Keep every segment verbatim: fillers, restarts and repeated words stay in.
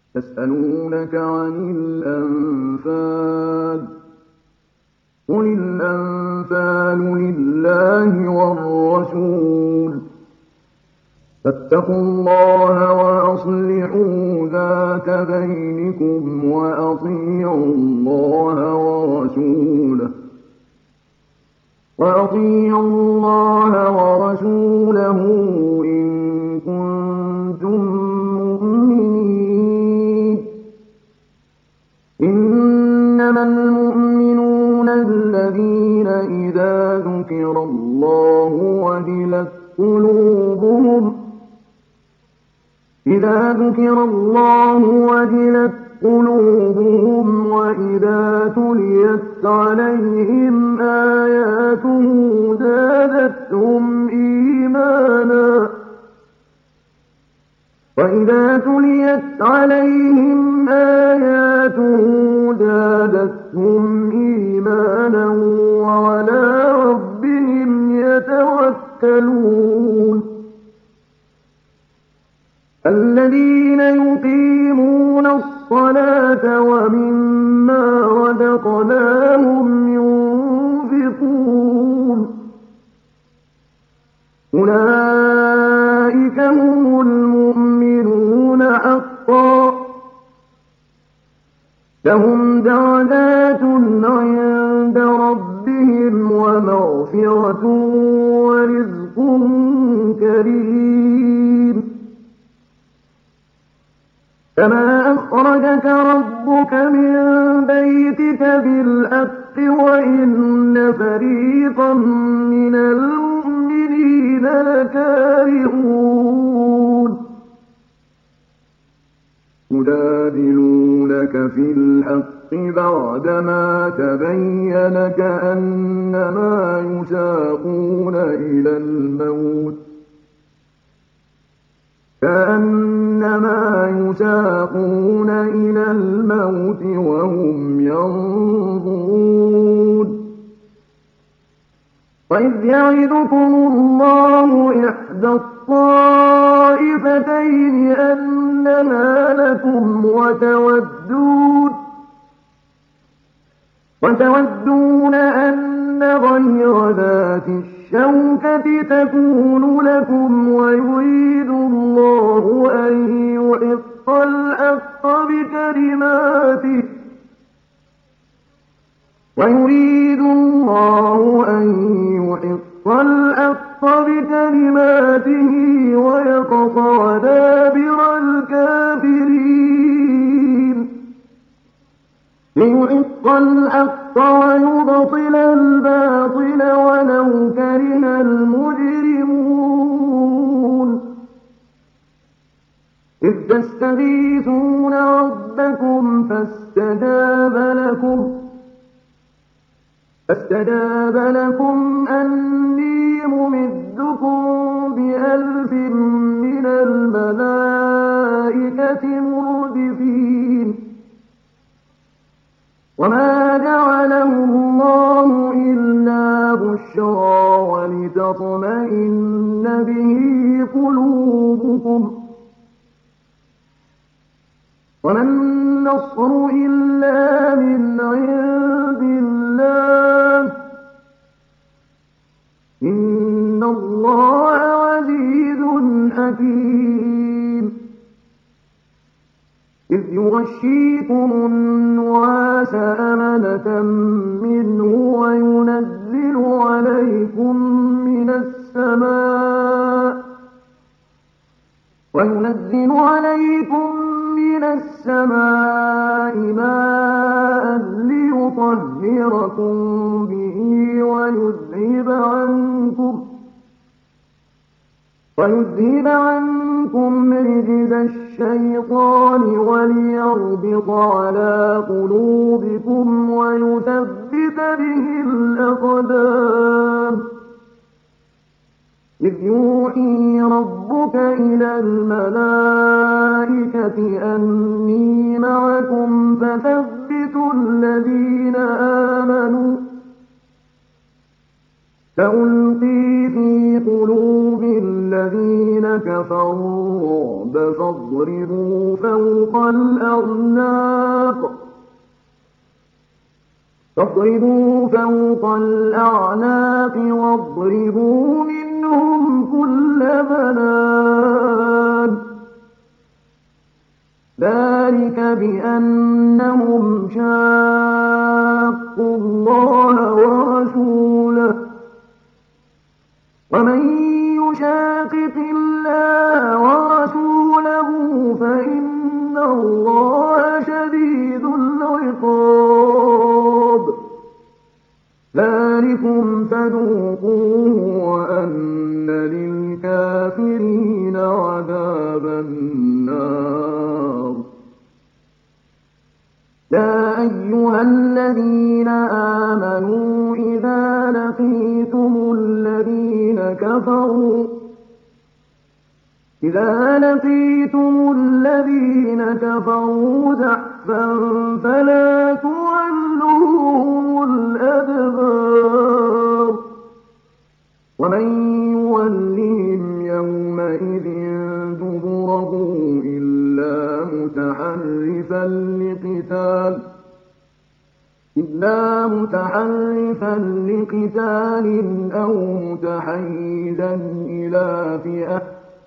يسألونك عن الأنفال قل الأنفال لله والرسول فاتقوا الله وأصلحوا ذات بينكم وأطيعوا الله ورسوله وأطيعوا الله ورسوله إن كنتم مؤمنين إنما المؤمنون الذين إذا ذكر الله وجلت قلوبهم إذا ذكر الله وجلت قلوبهم وإذا تليت عليهم آياته زادتهم إيمانا وإذا تليت عليهم آياته زادتهم إيمانا وعلى ربهم يتوكلون الذين يقيمون الصلاة ومما رزقناهم ينفقون أولئك هم المؤمنون حقا لهم درجات عند ربهم ومغفرة ورزق كريم كما أخرجك ربك من بيتك بالحق وإن فريقا من المؤمنين لكارهون يجادلونك في الحق بعدما تبين كأنما يساقون إلى الموت كأنما يساقون إلى الموت وهم ينظرون وإذ يعدكم الله إحدى الطائفتين أنها لكم وتودون وتودون أن غير ذات الشوكة تكون لكم ويريد الله أن يحق الحق بكلماته ويريد الله أن يحق الحق بكلماته ويقطع دابر الكافرين ليحق الحق ويبطل الباطل ولو كره المجرمون إذ تستغيثون ربكم فاستجاب لكم فاستجاب لكم أني ممدكم بألف من الملائكة مردفين وما جعله الله إلا بشرى ولتطمئن به قلوبكم وما النصر إلا من عند الله إن الله عزيز حكيم إذ يغشيكم النعاس أمنة منه وينزل عليكم من السماء وينزل عليكم من السماء ماء ليطهركم به ويذهب عنكم ويذهب عنكم رجز الشيطان وليربط على قلوبكم ويثبت به الأقدام إذ يوحي ربك إلى الملائكة أني معكم فثبتوا الذين آمنوا فألقي في قلوب الذين كفروا الرعب فاضربوا فوق الأعناق فاضربوا فوق الأعناق واضربوا منهم كل بنان ذلك بأنهم شاقوا الله ورسوله ومن يشاقق الله ورسوله فإن الله شديد العقاب ذلكم فذوقوه وأن للكافرين عذاب النار يا أيها الذين آمنوا إذا لقيتم الذين كفروا إذا لقيتم الذين كفروا زحفا فلا تولوهم الأدبار ومن يولهم يومئذ دبره إلا متحرفا لقتال إلا متحرفا لقتال أو متحيزا إلى فئة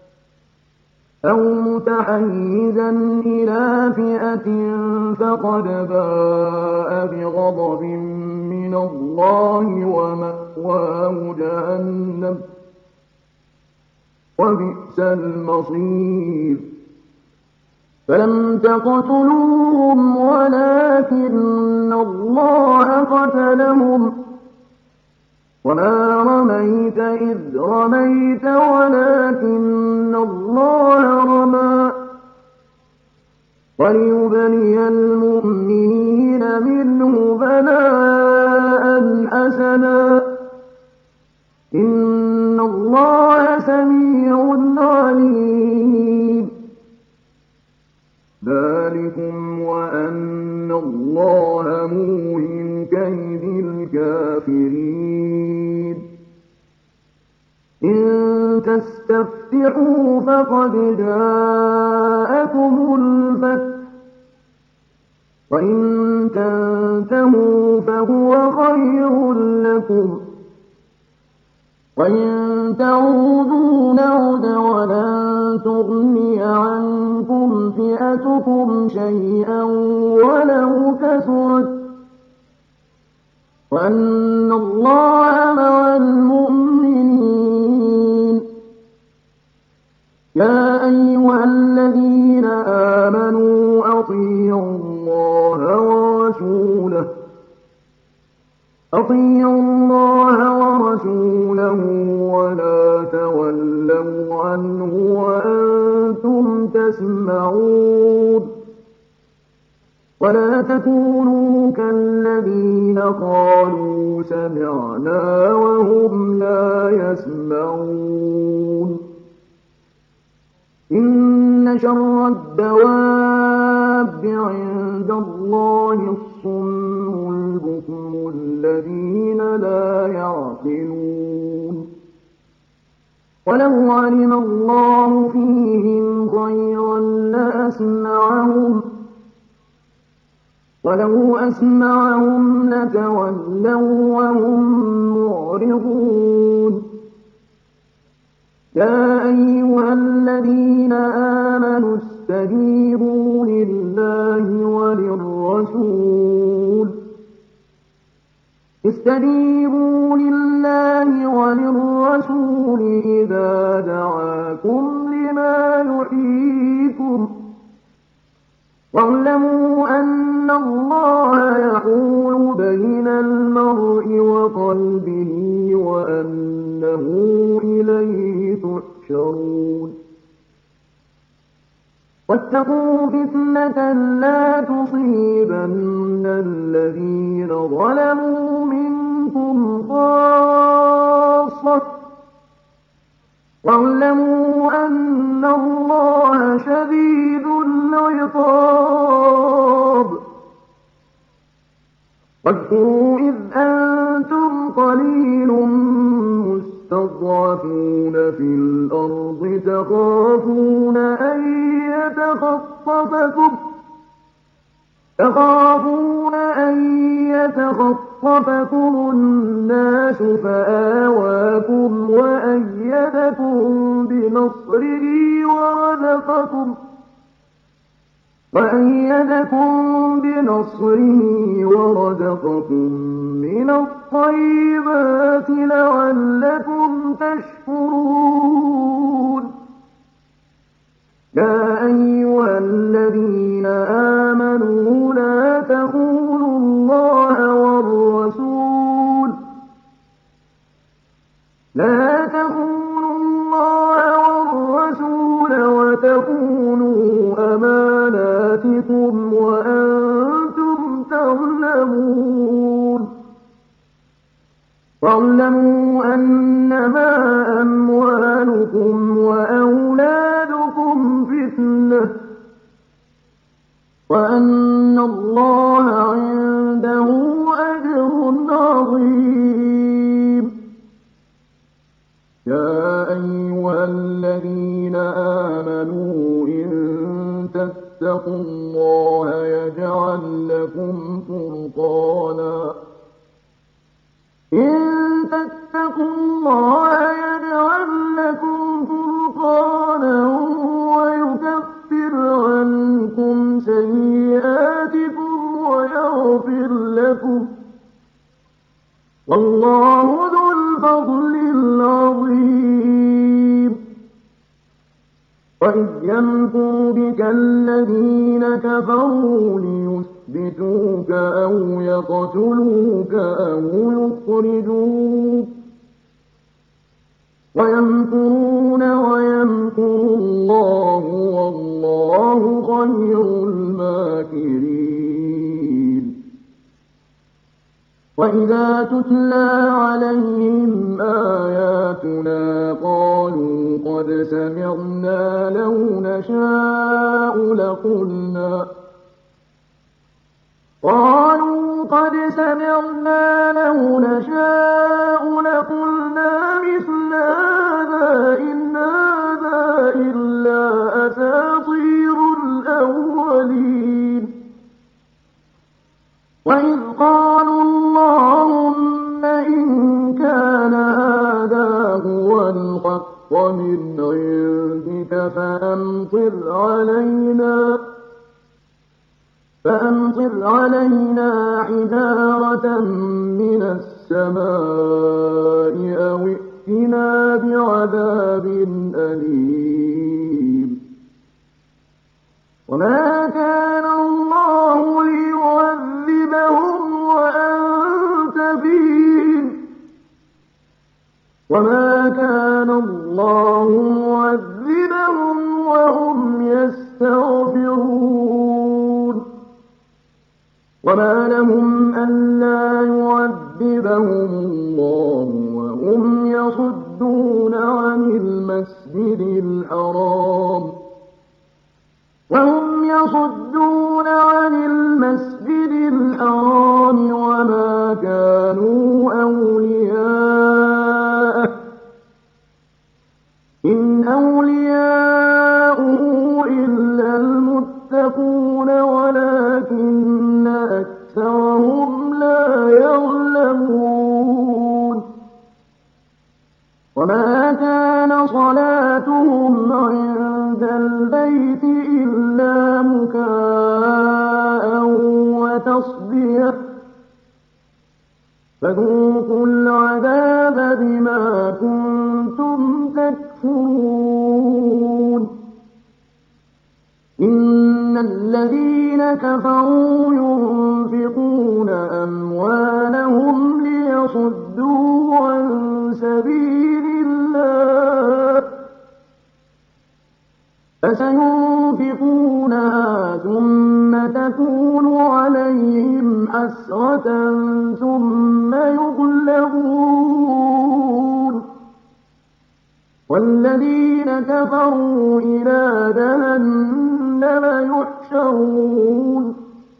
أو متحيزا إلى فئة فقد باء بغضب من الله ومأواه جهنم وبئس المصير فلم تقتلوهم ولكن الله قتلهم وما رميت إذ رميت ولكن الله رمى وليبلي المؤمنين منه بلاء حسنا إن الله سميع عليم ذلكم وأن الله موهن كيد الكافرين إن تستفتحوا فقد جاءكم الفتح وإن تنتهوا فهو خير لكم وإن تعودوا نعد ولن تغني عنكم فئتكم شيئا ولو كثرت وأن الله مع المؤمنين يا أيها الذين آمنوا أطيعوا الله ورسوله أطيعوا الله ورسوله ولا تولوا عنه وأنتم تسمعون ولا تكونوا كالذين قالوا سمعنا وهم لا يسمعون إن شر الدواب عند الله الصم البكم الذين لا يعقلون ولو علم الله فيهم خيرا لأسمعهم ولو أسمعهم لتولوا وهم معرضون يا أيها الذين آمنوا استجيبوا لله وللرسول استجيبوا لله وللرسول إذا دعاكم لما يحييكم واعلموا أن الله يحول بين المرء وقلبه وأنه إليه تحشرون واتقوا فتنة لا تصيبن الذين ظلموا منكم خاصة واعلموا أن الله شديد العقاب واذكروا إذ أنتم قليل مستضعفون في الأرض تخافون أن يتخطفكم الناس فآواكم وأيدكم بنصره ورزقكم وأيدكم بنصره ورزقكم من الطيبات لعلكم تشكرون يا أيها الذين آمنوا لا تخونوا الله والرسول لا تخونوا الله والرسول وتخونوا أماناتكم وأنتم تعلمون واعلموا أنما أموالكم وأولادكم فتنة وأن الله عنده أجر عظيم يا أيها الذين آمنوا إن تتقوا الله يجعل لكم فرقانا إن تتقوا الله يجعل لكم فرقانا ويكفر عنكم سيئاتكم ويغفر لكم والله ذو الفضل العظيم وإذ يمكر بك الذين كفروا ليثبتوك أو يقتلوك أو يخرجوك ويمكرون ويمكر الله والله خير الماكرين وإذا تتلى عليهم آياتنا قالوا قد سمعنا لو نشاء لقلنا قالوا قد سمعنا لو نشاء لقلنا مثل هذا إن هذا إلا أساطير الأولين وإذ قالوا اللهم إن كان هذا هو الحق من عندك فأمطر علينا فأمطر علينا حجارة من السماء أو ائتنا بعذاب أليم وما كان الله ليعذبهم وأنت فيهم وما كان الله معذبهم وهم يستغفرون وما لهم ألا يعذبهم الله وهم يصدون عن المسجد الحرام وهم يصدون عن المسجد الحرام وما كانوا أولياءه إن أولياؤه إلا المتقون ولكن أكثرهم لا يعلمون وما كان صلاتهم عند البيت إلا مكاء وتصدية فذوقوا العذاب بما كنتم تكفرون إن الذين كفروا ينفقون أموالهم ليصدوا عن سبيل الله فسينفقونها ثم تكون عليهم حسرة ثم يغلبون والذين كفروا إلى جهنم يحشرون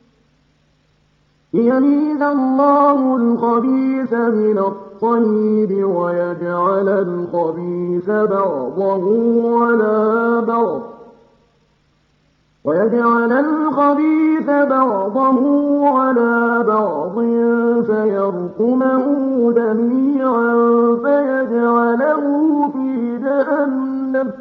ليميز الله الخبيث من الطيب ويجعل الخبيث بعضه على بعض ويجعل الخبيث بعضه على بعض فيرقمه جميعا فيجعله في جهنم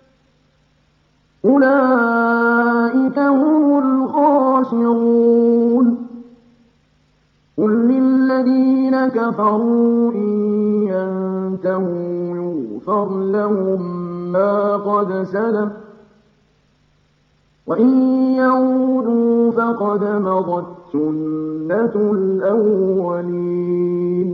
أولئك هم الخاسرون قل للذين كفروا إن ينتهوا يغفر لهم ما قد سلف وإن يعودوا فقد مضت سنة الأولين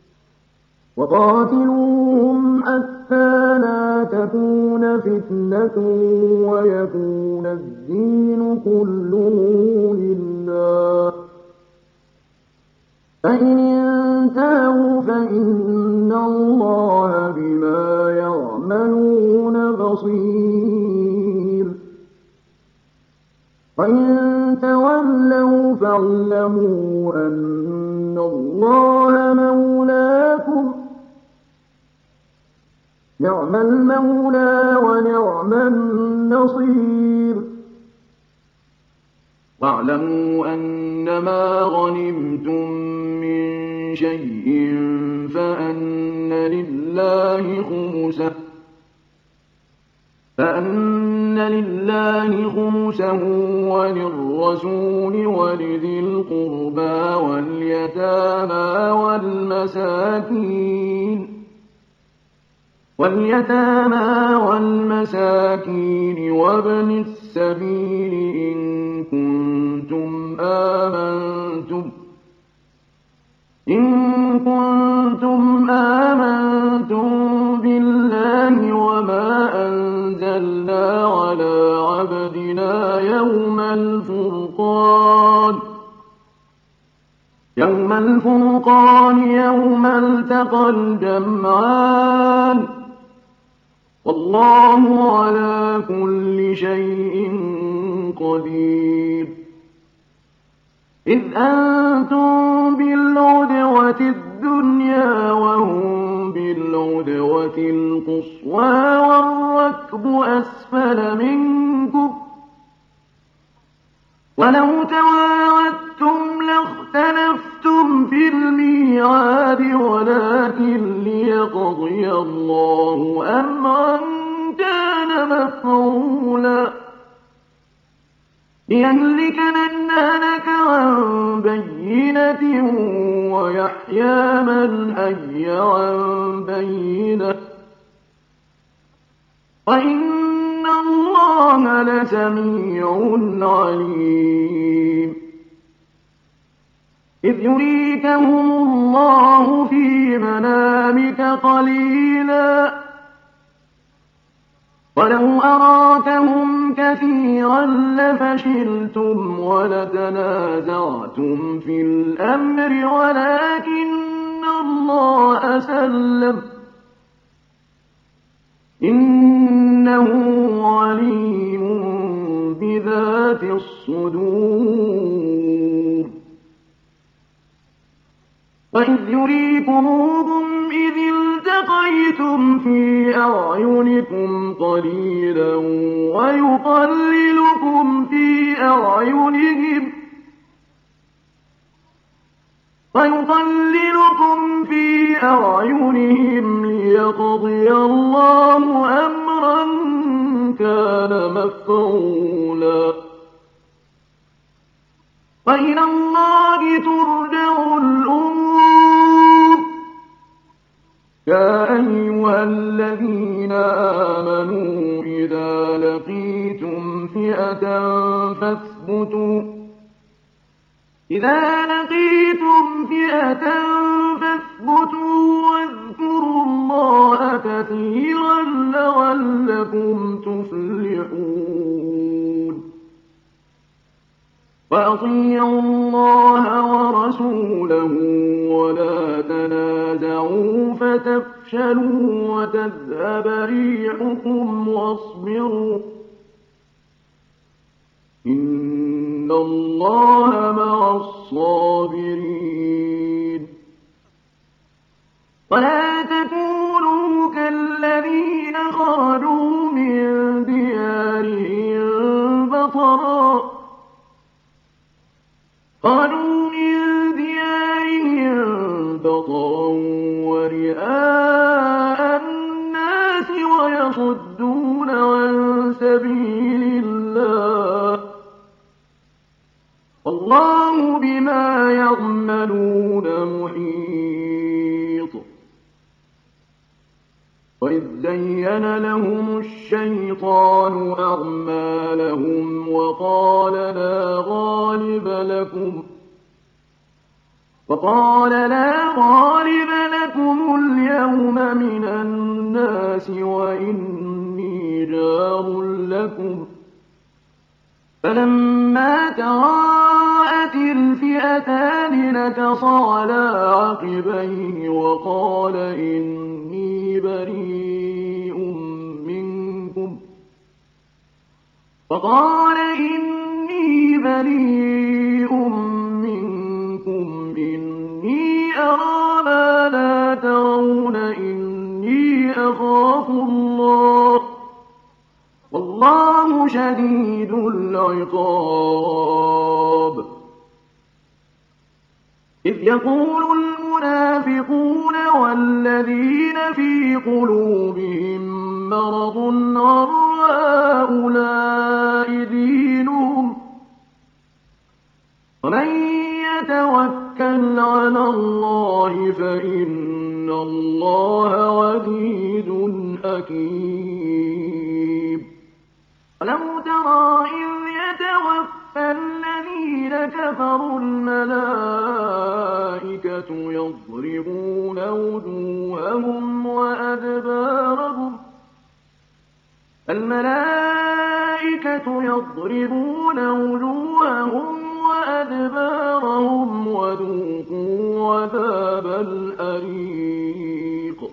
وقاتلوهم حتى لا تكون فتنة ويكون الدين كله لله فإن انتهوا فإن الله بما يعملون بصير وإن تولوا فاعلموا أن الله مولاكم نعم المولى ونعم النصير واعلموا أنما غنمتم من شيء فأن لله خمسه فأن لله خمسه وللرسول ولذي القربى واليتامى والمساكين واليتامى والمساكين وابن السبيل إن كنتم آمنتم إن كنتم آمنتم بالله وما أنزلنا على عبدنا يوم الفرقان يوم الفرقان يوم التقى الجمعان والله على كل شيء قدير إذ أنتم بالعدوة الدنيا وهم بالعدوة القصوى والركب أسفل منكم ولو تواعدتم لاختلفتم في الميعاد ولكن ليقضي الله أمرا كان مفعولا ليهلك من هلك عن بينة ويحيى من حي عن بينة وإن الله لسميع عليم إذ يريكهم الله في منامك قليلا ولو أراكهم كثيرا لفشلتم ولتنازعتم في الأمر ولكن الله سلم إنه عليم بذات الصدور وإذ يريكموهم إذ التقيتم في أعينكم قليلا ويقللكم في أعينهم ويقللكم في أعينهم ليقضي الله أمرا كان مفعولا وإلى الله ترجع الأمور يا أيها الذين آمنوا إذا لقيتم فئة فاثبتوا إذا لقيتم فئة فاثبتوا واذكروا الله كثيرا لعلكم تفلحون وأطيعوا الله ورسوله ولا تنازعوا فتفشلوا وتذهب ريحكم واصبروا إن الله مع الصابرين ولا تكونوا كالذين خرجوا من ديارهم بطرا خرجوا من ديارهم بطرا ورئاء الناس ويصدون عن سبيل الله والله بما يعملون محيط. وإذ زين لهم الشيطان أعمالهم وقال لا غالب لكم وقال لا غالب لكم اليوم من الناس وإني جار لكم فلما تراءت الفئتان نكص على عقبيه وقال إني بريء منكم وقال إني بريء منكم إني أرى ما لا ترون إني أخاف الله والله شديد العقاب. إذ يقول المنافقون والذين في قلوبهم مرض غر هؤلاء دينهم ومن يتوكل على الله فإن الله عزيز حكيم. ولو ترى إذ يتوفى الذين كفروا الملائكة يضربون وجوههم وأدبارهم الملائكة يضربون وجوههم وأدبارهم وذوقوا عذاب الحريق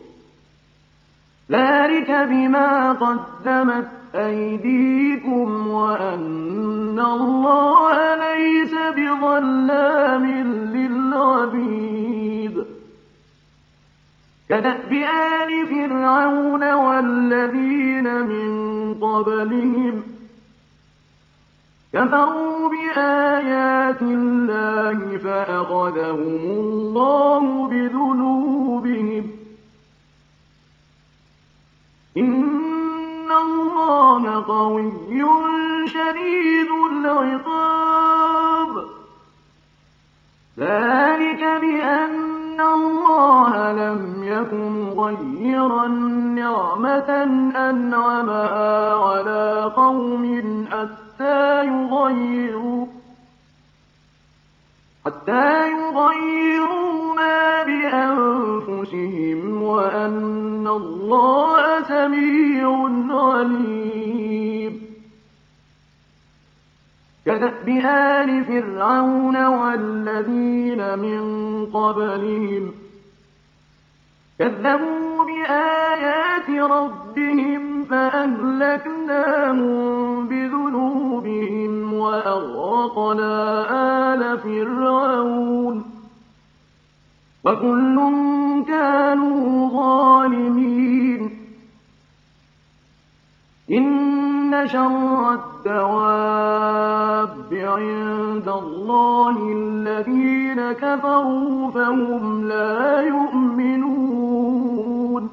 ذلك بما قدمت أيديكم وأن الله ليس بظلام للعبيد. كدأب آل فرعون والذين من قبلهم كفروا بآيات الله فأخذهم الله بذنوبهم إن الله قوي شديد العقاب. ذلك بأن الله لم يكن مغيرا نعمة أنعمها على قوم حتى يغيروا حتى يغيروا ما بأنفسهم وأن الله سميع عليم. كدأب آل فرعون والذين من قبلهم كذبوا بآيات ربهم فأهلكناهم بذنوبهم وأغرقنا آل فرعون وكل كانوا ظالمين. إن شر الدواب عند الله الذين كفروا فهم لا يؤمنون.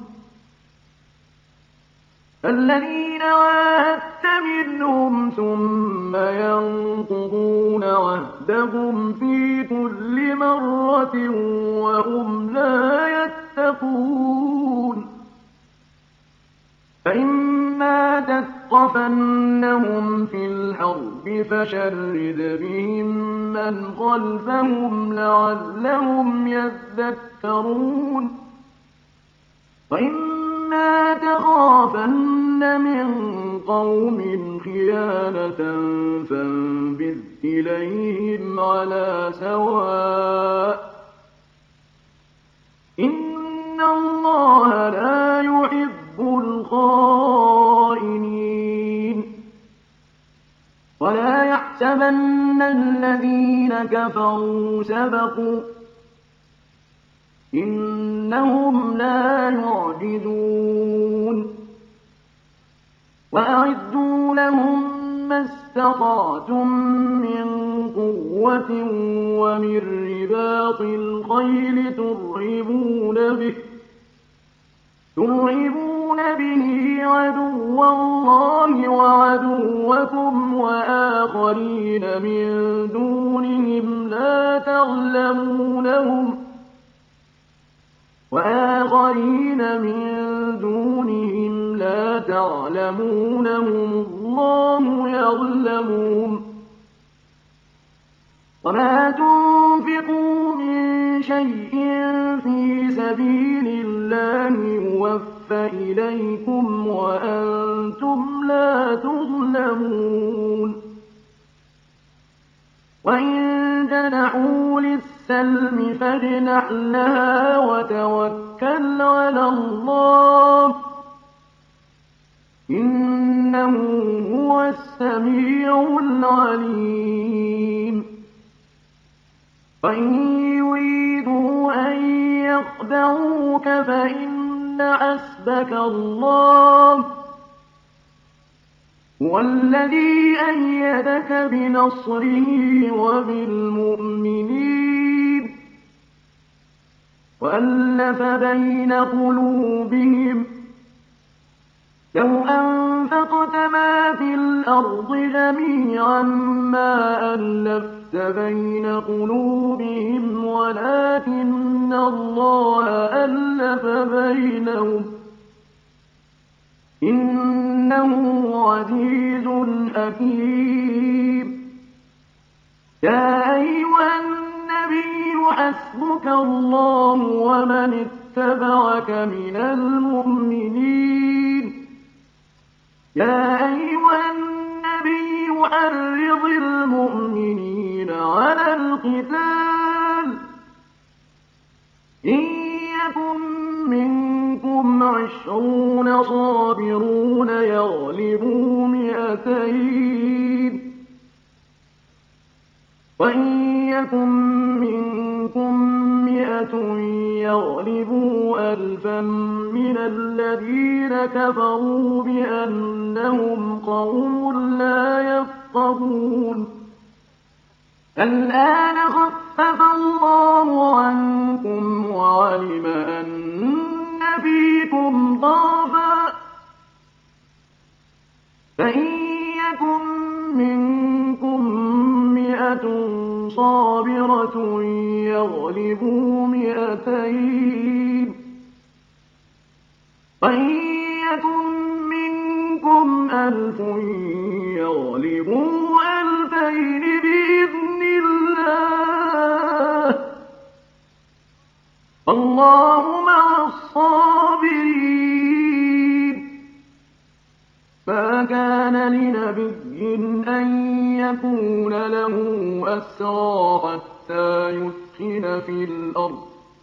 الذين عاهدت منهم ثم ينقضون عهدهم في كل مرة وهم لا يتقون. فإما تثقفنهم في الحرب فشرد بهم من خلفهم لعلهم يذكرون. وإما تخافن من قوم خيانة فانبذ إليهم على سواء إن الله لا يحب الخائنين. ولا يحسبن الذين كفروا سبقوا إنهم لا يعجزون. وأعدوا لهم ما استطعتم من قوة ومن رباط الخيل ترهبون به ترهبون به عدو الله وعدوكم وآخرين من دونهم لا تعلمونهم وآخرين من دونهم لا تعلمونهم الله يعلمهم وما تنفقوا من شيء في سبيل الله يوفى إليكم وأنتم لا تظلمون وإن جنحوا للسلم فاجنح لها وتوكل على الله إنه هو السميع العليم وإن يريدوا أن يخدعوك فإن حسبك الله هو الذي أيدك بنصره وبالمؤمنين وألف بين قلوبهم لو أنفقت ما في الأرض جميعا ما ألفت بين قلوبهم ولكن الله ألف بينهم إنه عزيز حكيم يا أيها النبي حسبك الله ومن اتبعك من المؤمنين يا أيها النبي حرض المؤمنين على القتال إن يكن منكم عشرون صابرون يغلبوا مئتين وإن يكن منكم مئة يغلبوا ألفا من الذين كفروا بأنهم قوم لا يفقهون الآن خفف الله عنكم وعلم أن فيكم ضعفا فإن يكن منكم مئة صابرة يغلبوا مئتين وإن يكن منكم ألف يغلبوا ألفين بإذن الله الله مع الصابرين ما كان لنبي أن يكون له أسرى حتى يثخن في الأرض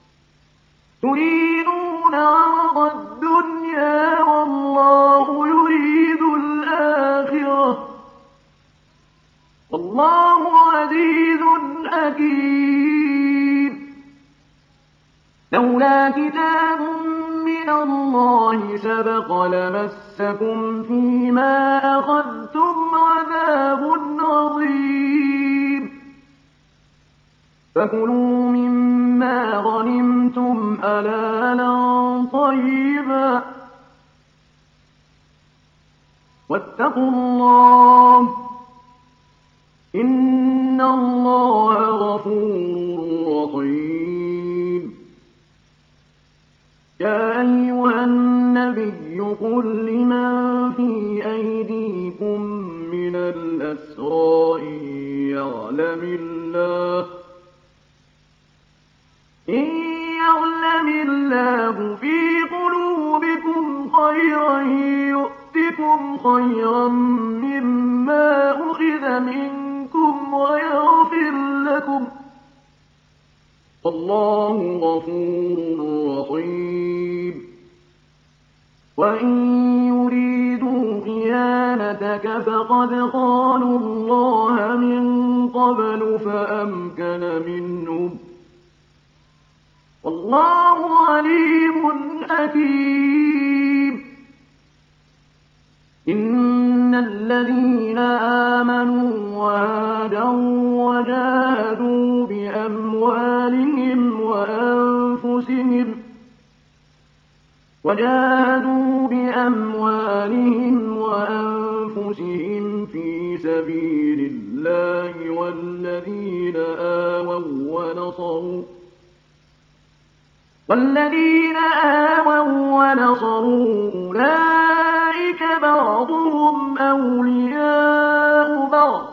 تريدون عرض الدنيا والله يريد الآخرة والله عزيز حكيم لولا كتاب من الله سبق لمسكم فيما أخذتم عذاب عظيم فكلوا مما غنمتم حلالا طيبا واتقوا الله إن الله غفور رحيم يا أيها النبي قل لمن في أيديكم من الأسرى إن يعلم الله إن يعلم الله في قلوبكم خيرا يؤتكم خيرا مما أخذ منكم ويغفر لكم والله غفور رحيم وإن يريدوا خيانتك فقد خانوا الله من قبل فأمكن منهم والله عليم حكيم إن إن الذين آمنوا وهاجروا وجاهدوا بأموالهم وأنفسهم وجاهدوا بأموالهم وأنفسهم في سبيل الله والذين آووا ونصروا والذين آووا ونصروا أولئك بعضهم أولياء بعض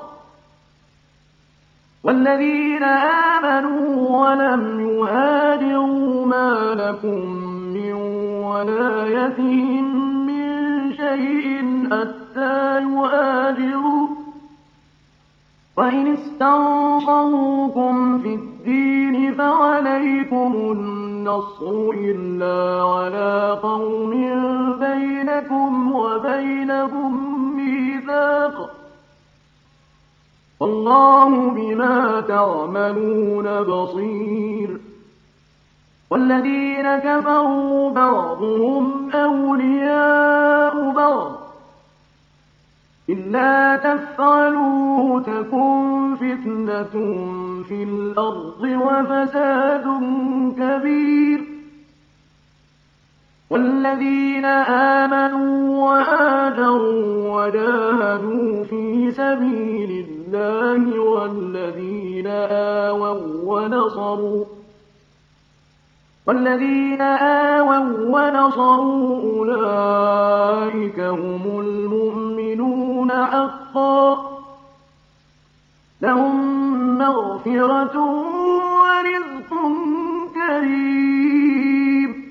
والذين آمنوا ولم يهاجروا ما لكم من ولايتهم من شيء حتى يهاجروا وإن استنصروكم في الدين فعليكم النصر إلا على قوم بينكم وبينهم ميثاق والله بما تعملون بصير والذين كفروا بعضهم أولياء بعض إلا تفعلوا تكن فتنة في الأرض وفساد كبير والذين آمنوا وآجروا وجاهدوا في سبيل الله والذين آووا ونصروا والذين آووا ونصروا أولئك هم المؤمنون حقا لهم مغفرة ورزق كريم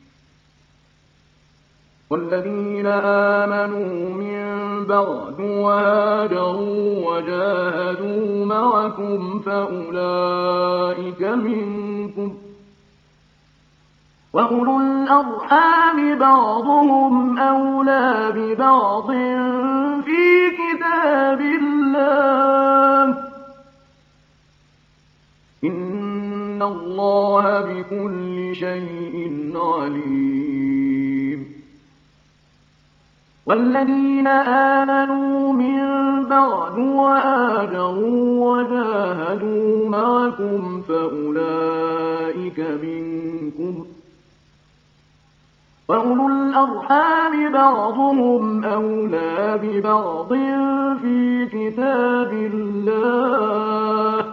والذين آمنوا من بعد وهاجروا وجاهدوا معكم فأولئك منكم وأولو الأرحام بعضهم أولى ببعض في كتاب الله إن الله بكل شيء عليم والذين آمنوا من بعد وآجروا وجاهدوا معكم فأولئك منكم وأولو الأرحام بعضهم أولى ببعض في كتاب الله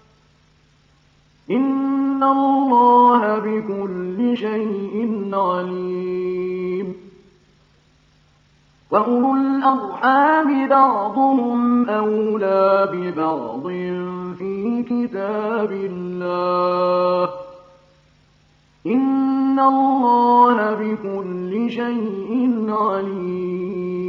إن الله بكل شيء عليم وأولو الأرحام بعضهم أولى ببعض في كتاب الله إن الله بكل شيء عليم